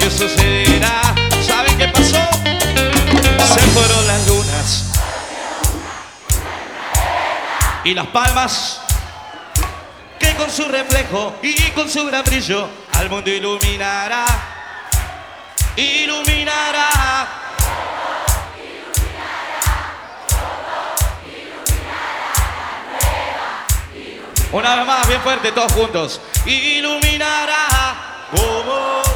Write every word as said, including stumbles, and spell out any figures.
que sucederá. ¿Saben qué pasó? Se fueron las lunas y las palmas, que con su reflejo y con su gran brillo al mundo iluminará, iluminará. Una vez más, bien fuerte, todos juntos. Iluminará como